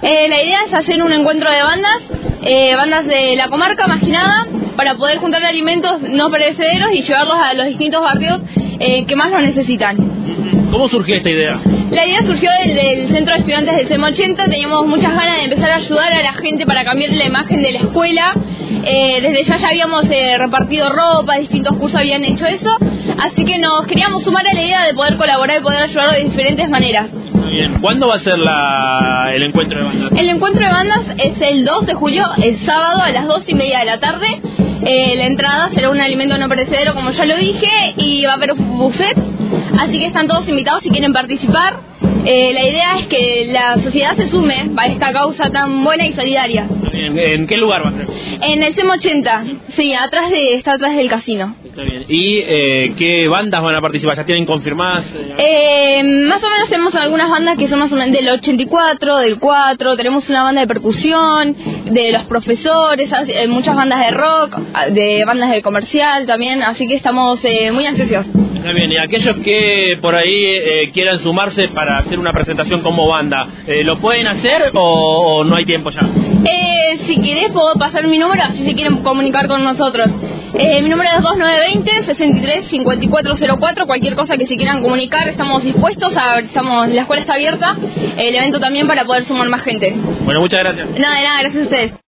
La idea es hacer un encuentro de bandas de la comarca más que nada, para poder juntar alimentos no perecederos y llevarlos a los distintos barrios que más lo necesitan. ¿Cómo surgió esta idea? La idea surgió del Centro de Estudiantes del CEM 80, teníamos muchas ganas de empezar a ayudar a la gente para cambiar la imagen de la escuela. Desde ya habíamos repartido ropa, distintos cursos habían hecho eso, así que nos queríamos sumar a la idea de poder colaborar y poder ayudarlo de diferentes maneras. Bien. ¿Cuándo va a ser el encuentro de bandas? El encuentro de bandas es el 2 de julio, el sábado a las 2:30 de la tarde. La entrada será un alimento no perecedero, como ya lo dije, y va a haber un buffet, así que están todos invitados si quieren participar. La idea es que la sociedad se sume a esta causa tan buena y solidaria. ¿En qué lugar va a ser? En el CEM 80, sí, está atrás del casino. Está bien. ¿Y qué bandas van a participar? ¿Ya tienen confirmadas? Más o menos tenemos algunas bandas que son más o menos del 84, del 4, tenemos una banda de percusión, de los profesores, muchas bandas de rock, de bandas de comercial también, así que estamos muy ansiosos. Está bien, y aquellos que por ahí quieran sumarse para hacer una presentación como banda, ¿lo pueden hacer o no hay tiempo ya? Si querés puedo pasar mi número, así se quieren comunicar con nosotros. Mi número es 2920-63-5404, cualquier cosa que se quieran comunicar, estamos dispuestos, la escuela está abierta, el evento también para poder sumar más gente. Bueno, muchas gracias. Nada, gracias a ustedes.